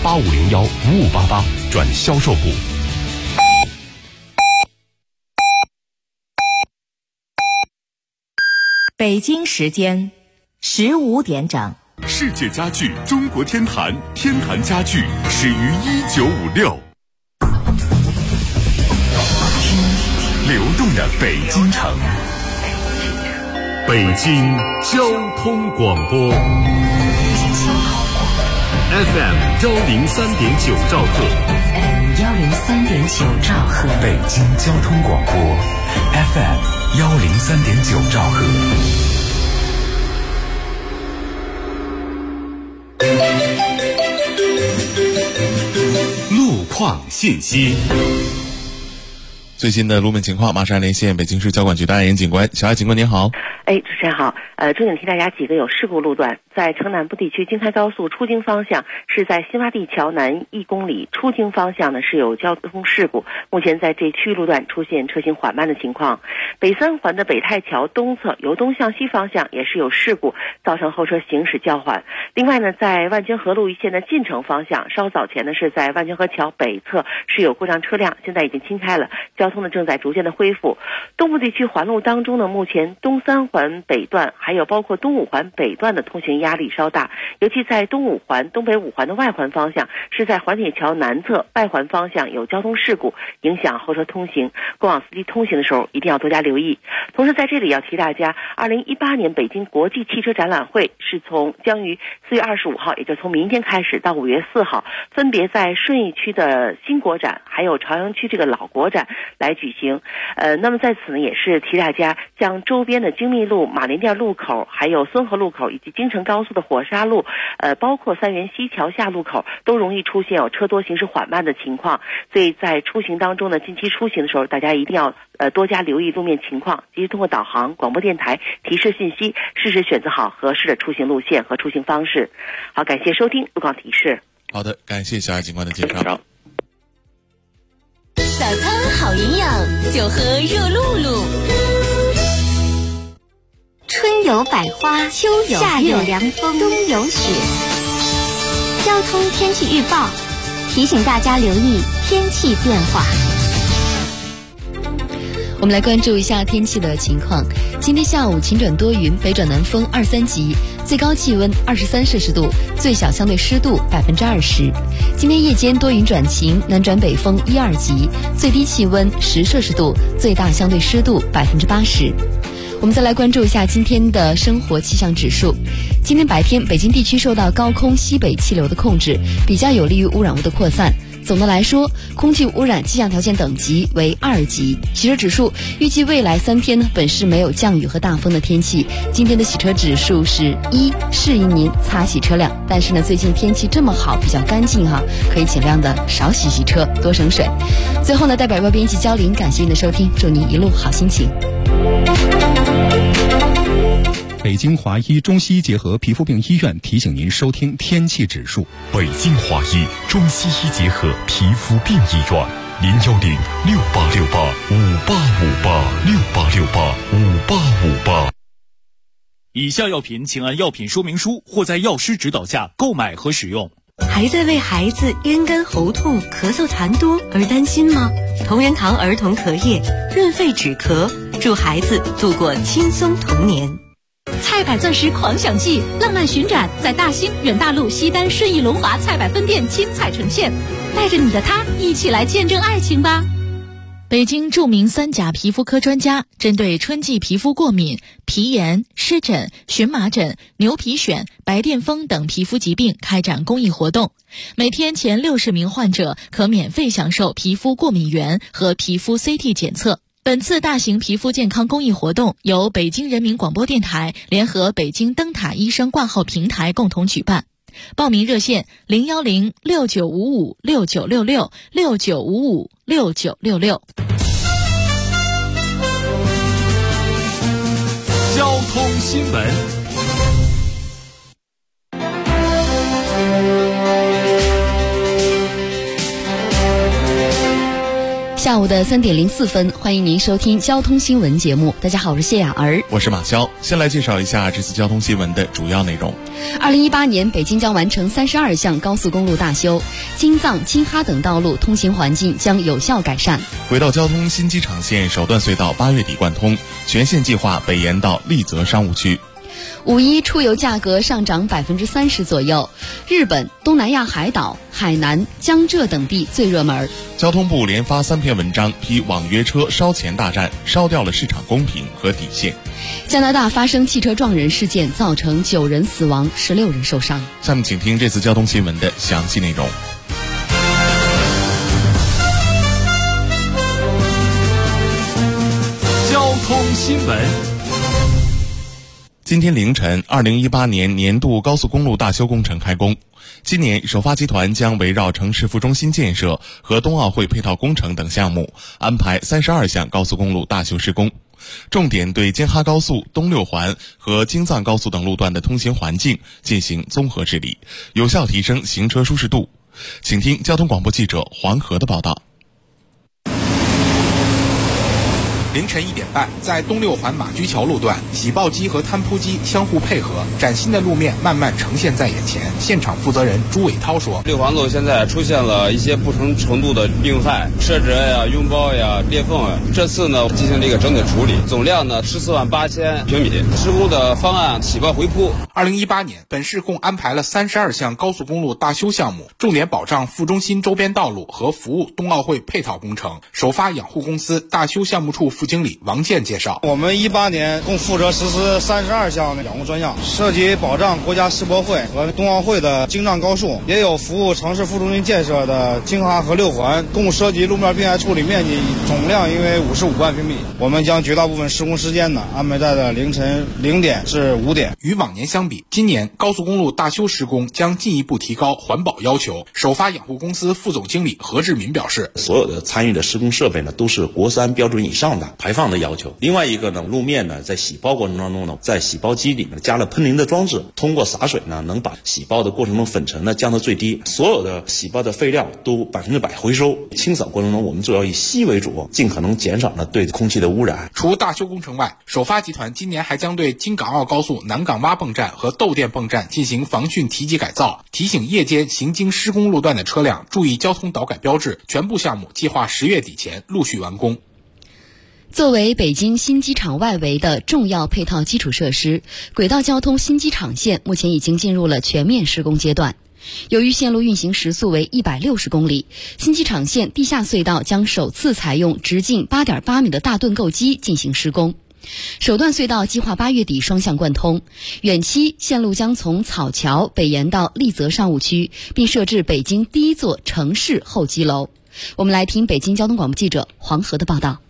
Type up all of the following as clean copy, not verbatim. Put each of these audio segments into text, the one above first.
8501-5588转销售部。 北京时间15点整。 世界家具中国天坛，天坛家具始于1956。流动的北京城，北京交通广播 FM 103.9兆赫 103.9兆赫， 北京交通广播 FM 103.9兆赫。路况信息。 最新的路面情况马上连线北京市交管局的安岩警官。小艾警官您好。 主持人好。重点提大家几个有事故路段，在城南部地区京开高速出京方向是在新洼地桥南1公里，出京方向呢是有交通事故，目前在这区域路段出现车行缓慢的情况。北三环的北太桥东侧由东向西方向也是有事故，造成后车行驶较缓。另外呢，在万泉河路一线的进城方向，稍早前呢是在万泉河桥北侧是有故障车辆，现在已经清开了，交通呢正在逐渐的恢复。东部地区环路当中呢，目前东三环北段还有包括东五环北段的通行压力稍大，尤其在东五环、东北五环的外环方向，是在环铁桥南侧外环方向有交通事故，影响后车通行，过往司机通行的时候一定要多加留意。同时在这里要提大家，2018年北京国际汽车展览会是将于4月25号，也就是从明天开始到5月4号，分别在顺义区的新国展还有朝阳区这个老国展来举行。那么在此呢，也是提大家将周边的精密路、马林店路口，还有孙河路口以及京承高速的火沙路，包括三元西桥下路口都容易出现有车多行驶缓慢的情况，所以在出行当中呢，近期出行的时候，大家一定要多加留意路面情况，及时通过导航、广播电台提示信息，适时选择好合适的出行路线和出行方式。好，感谢收听路况提示。 好的，感谢小艾警官的介绍。 早餐好营养，就喝热露露。 春有百花，秋有夏有凉风，冬有雪。交通天气预报提醒大家留意天气变化。 我们来关注一下天气的情况。今天下午晴转多云，北转南风2、3级，最高气温23摄氏度，最小相对湿度20%。今天夜间多云转晴，南转北风1、2级，最低气温10摄氏度，最大相对湿度80%。我们再来关注一下今天的生活气象指数。今天白天，北京地区受到高空西北气流的控制，比较有利于污染物的扩散。总的来说，空气污染气象条件等级为2级。洗车指数预计未来3天呢，本市没有降雨和大风的天气。今天的洗车指数是1，适宜您擦洗车辆。但是呢，最近天气这么好，比较干净哈，可以尽量的少洗车，多省水。最后呢，代表外编辑焦林，感谢您的收听，祝您一路好心情。 北京华医中西医结合皮肤病医院提醒您收听天气指数。 北京华医中西医结合皮肤病医院，010-6868-5858，6868-5858。 以下药品请按药品说明书或在药师指导下购买和使用。 还在为孩子咽干喉痛、咳嗽痰多而担心吗？同仁堂儿童咳液润肺止咳，助孩子度过轻松童年。 菜百钻石狂想季浪漫巡展在大兴、远大路、西单、顺义、龙华菜百分店精彩呈现，带着你的他一起来见证爱情吧。 北京著名3甲皮肤科专家针对春季皮肤过敏、皮炎、湿疹、荨麻疹、牛皮癣、白癜风等皮肤疾病开展公益活动，每天前60名患者可免费享受皮肤过敏原和皮肤 CT 检测。本次大型皮肤健康公益活动由北京人民广播电台联合北京灯塔医生挂号平台共同举办。报名热线010-6955-6966，6955-6966。 交通新闻。 下午的3点04分，欢迎您收听交通新闻节目。大家好，我是谢雅儿， 我是马潇。先来介绍一下这次交通新闻的主要内容。 2018年，北京将完成32项高速公路大修，京藏、京哈等道路通行环境将有效改善。 轨道交通新机场线首段隧道8月底贯通，全线计划北延到丽泽商务区。 5·1出游价格上涨30%左右，日本、东南亚海岛、海南、江浙等地最热门。 交通部连发3篇文章批网约车烧钱大战，烧掉了市场公平和底线。 加拿大发生汽车撞人事件，造成9人死亡，16人受伤。 下面请听这次交通新闻的详细内容。 交通新闻。 今天凌晨，2018年年度高速公路大修工程开工。今年，首发集团将围绕城市副中心建设和冬奥会配套工程等项目，安排32项高速公路大修施工，重点对京哈高速、东六环和京藏高速等路段的通行环境进行综合治理，有效提升行车舒适度。请听交通广播记者黄河的报道。 凌晨1点半，在东六环马驹桥路段，起爆机和摊铺机相互配合，崭新的路面慢慢呈现在眼前。现场负责人朱伟涛说：“ 六环路现在出现了一些不同程度的病害，车辙呀、拥包呀、裂缝呀。这次呢，进行了一个整体处理，总量呢148000平米。施工的方案起爆回铺。 2018年，本市共安排了32项高速公路大修项目，重点保障副中心周边道路和服务冬奥会配套工程。首发养护公司大修项目处副经理王健介绍， 我们18年共负责实施32项养护专项，涉及保障国家世博会和冬奥会的京藏高速，也有服务城市副中心建设的京哈和六环，共涉及路面病害处理面积总量约为55万平米。我们将绝大部分施工时间呢安排在了凌晨0点至5点。 与往年相比，今年高速公路大修施工将进一步提高环保要求。首发养护公司副总经理何志民表示， 所有的参与的施工设备呢都是国3标准以上的排放的要求。另外一个呢，路面呢在洗包过程当中呢，在洗包机里面加了喷淋的装置，通过洒水呢能把洗包的过程中粉尘呢降到最低，所有的洗包的废料都100%回收。清扫过程中我们主要以稀为主，尽可能减少呢对空气的污染。 除大修工程外，首发集团今年还将对京港澳高速南港洼泵站和窦店泵站进行防汛提级改造，提醒夜间行经施工路段的车辆注意交通导改标志。全部项目计划10月底前陆续完工。 作为北京新机场外围的重要配套基础设施，轨道交通新机场线目前已经进入了全面施工阶段。由于线路运行时速为160公里，新机场线地下隧道将首次采用直径8.8米的大盾构机进行施工。首段隧道计划8月底双向贯通，远期线路将从草桥北延到丽泽商务区，并设置北京第一座城市候机楼。我们来听北京交通广播记者黄河的报道。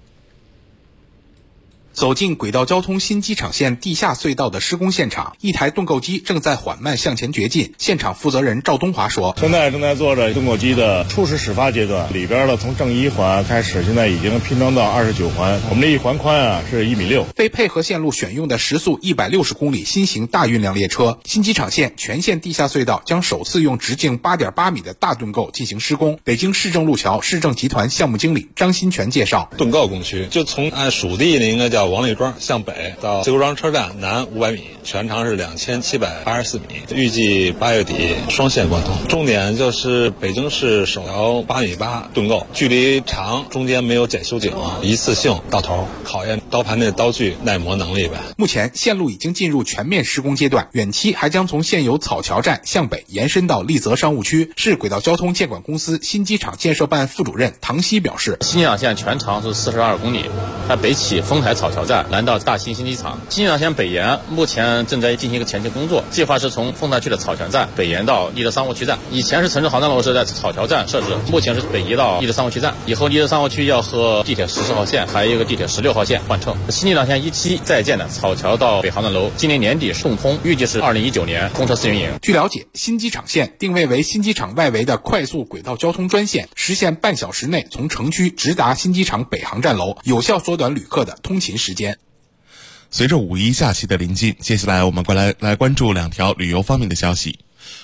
走进轨道交通新机场线地下隧道的施工现场，一台盾构机正在缓慢向前掘进。现场负责人赵东华说， 现在正在做着盾构机的初始始发阶段，里边的从正1环开始，现在已经拼装到29环，我们这一环宽是1.6米。 为配合线路选用的时速160公里新型大运量列车，新机场线全线地下隧道将首次用直径8.8米的大盾构进行施工。北京市政路桥市政集团项目经理张新全介绍， 盾构工区就从按属地的应该叫王立庄向北到自由庄车站南500米，全长是2784米，预计8月底双线贯通。重点就是北京市首条8.8米盾构，距离长，中间没有检修井，一次性到头，考验刀盘内的刀具耐磨能力呗。 目前线路已经进入全面施工阶段，远期还将从现有草桥站向北延伸到丽泽商务区。市轨道交通建管公司新机场建设办副主任唐希表示， 新机场线全长是42公里，它北起丰台草桥站，南到大兴新机场。新机场线北延目前正在进行一个前期工作，计划是从丰台区的草桥站北延到丽泽商务区站。以前是城市航站楼是在草桥站设置，目前是北移到丽泽商务区站。以后丽泽商务区要和地铁14号线还有一个地铁16号线换乘。新机场线1期在建的草桥到北航站楼，今年年底动通，预计是2019年通车试运营。 据了解，新机场线定位为新机场外围的快速轨道交通专线，实现半小时内从城区直达新机场北航站楼，有效缩短旅客的通勤时间。 随着5·1假期的临近，接下来我们来关注2条旅游方面的消息。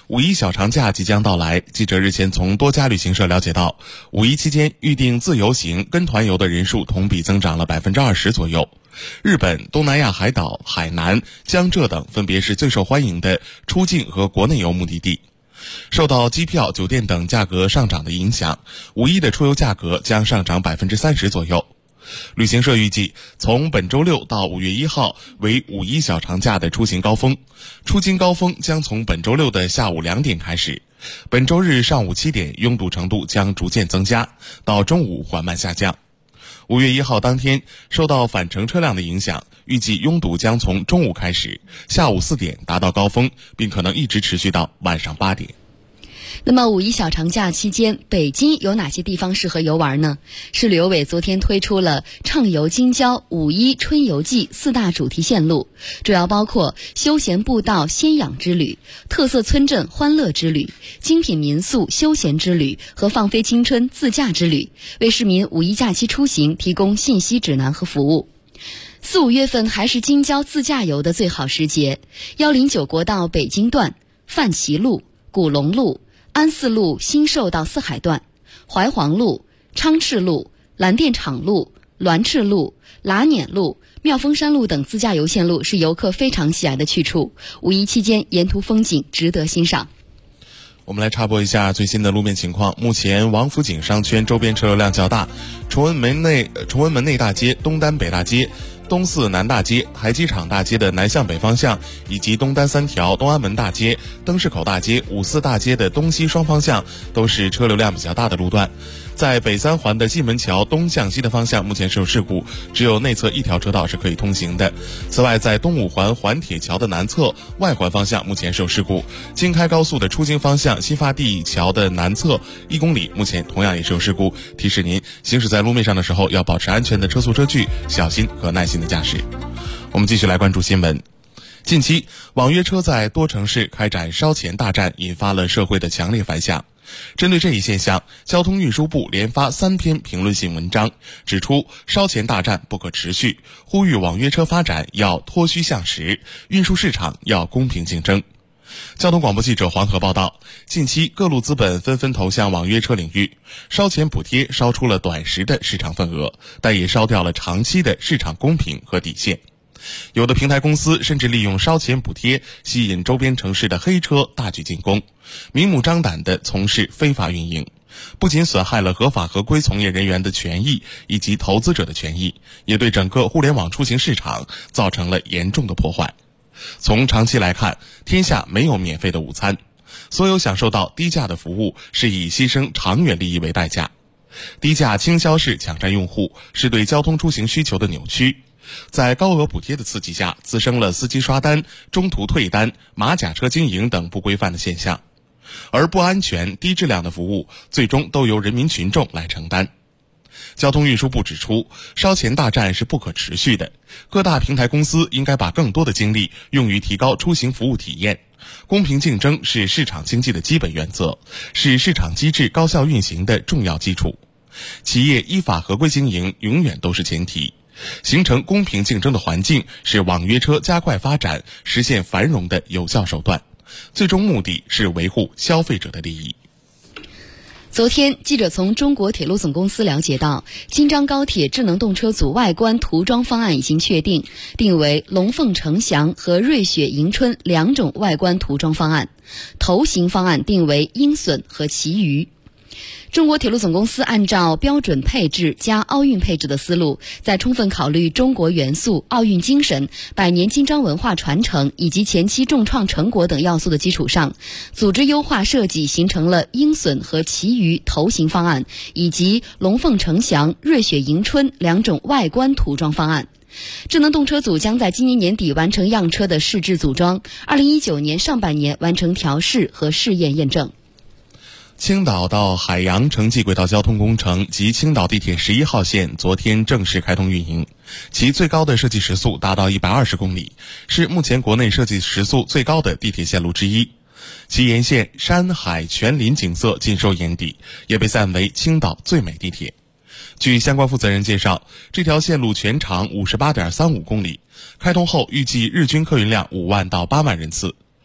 五一小长假即将到来，记者日前从多家旅行社了解到，五一期间预订自由行跟团游的人数同比增长了20%左右。日本、东南亚海岛、海南、江浙等分别是最受欢迎的出境和国内游目的地。受到机票、酒店等价格上涨的影响，五一的出游价格将上涨30%左右。旅行社预计，从本周六到5月1号为五一小长假的出行高峰，出京高峰将从本周六的下午2点开始，本周日上午7点拥堵程度将逐渐增加，到中午缓慢下降。5月1号当天，受到返程车辆的影响，预计拥堵将从中午开始，下午4点达到高峰，并可能一直持续到晚上8点。 那么五一小长假期间，北京有哪些地方适合游玩呢？市旅游委昨天推出了畅游京郊五一春游季4大主题线路，主要包括休闲步道仙养之旅、特色村镇欢乐之旅、精品民宿休闲之旅和放飞青春自驾之旅，为市民五一假期出行提供信息指南和服务。4、5月份还是京郊自驾游的最好时节，109国道北京段、范齐路、古龙路、安四路新寿到四海段、淮黄路、昌赤路、蓝靛厂路、栾赤路、喇碾路、妙峰山路等自驾游线路是游客非常喜爱的去处，五一期间沿途风景值得欣赏。 我们来插播一下最新的路面情况。目前王府井商圈周边车流量较大，崇文门内大街、东单北大街、东四南大街、台机场大街的南向北方向，以及东单3条、东安门大街、灯市口大街、五四大街的东西双方向都是车流量比较大的路段。在北3环的蓟门桥东向西的方向目前是有事故，只有内侧1条车道是可以通行的。此外，在东5环环铁桥的南侧外环方向目前是有事故，京开高速的出京方向新发地桥的南侧1公里目前同样也是有事故，提示您行驶在路面上的时候要保持安全的车速车距，小心和耐心的驾驶。我们继续来关注新闻。近期网约车在多城市开展烧钱大战，引发了社会的强烈反响。针对这一现象，交通运输部连发3篇评论性文章，指出烧钱大战不可持续，呼吁网约车发展要脱虚向实，运输市场要公平竞争。交通广播记者黄河报道，近期各路资本纷纷投向网约车领域，烧钱补贴烧出了短时的市场份额，但也烧掉了长期的市场公平和底线。有的平台公司甚至利用烧钱补贴吸引周边城市的黑车大举进攻，明目张胆地从事非法运营，不仅损害了合法合规从业人员的权益以及投资者的权益，也对整个互联网出行市场造成了严重的破坏。从长期来看，天下没有免费的午餐，所有享受到低价的服务是以牺牲长远利益为代价。低价倾销式抢占用户是对交通出行需求的扭曲，在高额补贴的刺激下，滋生了司机刷单、中途退单、马甲车经营等不规范的现象，而不安全、低质量的服务最终都由人民群众来承担。交通运输部指出，烧钱大战是不可持续的，各大平台公司应该把更多的精力用于提高出行服务体验。公平竞争是市场经济的基本原则，是市场机制高效运行的重要基础。企业依法合规经营永远都是前提，形成公平竞争的环境是网约车加快发展、实现繁荣的有效手段，最终目的是维护消费者的利益。 昨天，记者从中国铁路总公司了解到，京张高铁智能动车组外观涂装方案已经确定，定为龙凤呈祥和瑞雪迎春2种外观涂装方案，头型方案定为鹰隼和旗鱼。中国铁路总公司按照标准配置加奥运配置的思路，在充分考虑中国元素、奥运精神、百年京张文化传承以及前期重创成果等要素的基础上，组织优化设计形成了鹰隼和旗鱼头型方案，以及龙凤呈祥、瑞雪迎春2种外观涂装方案。智能动车组将在今年年底完成样车的试制组装，2019年上半年完成调试和试验验证。 青岛到海洋城际轨道交通工程及青岛地铁11号线昨天正式开通运营，其最高的设计时速达到120公里，是目前国内设计时速最高的地铁线路之一。其沿线山海全林景色尽收眼底，也被赞为青岛最美地铁。据相关负责人介绍，这条线路全长58.35公里，开通后预计日均客运量5万到8万人次。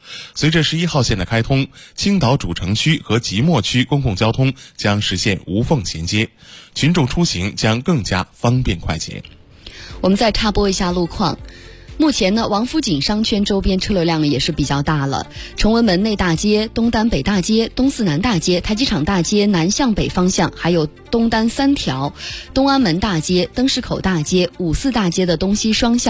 随着11号线的开通，青岛主城区和即墨区公共交通将实现无缝衔接，群众出行将更加方便快捷。 我们再插播一下路况。目前呢，王府井商圈周边车流量也是比较大了。崇文门内大街、东单北大街、东四南大街、太极场大街南向北方向，还有东单3条、东安门大街、灯市口大街、五四大街的东西双向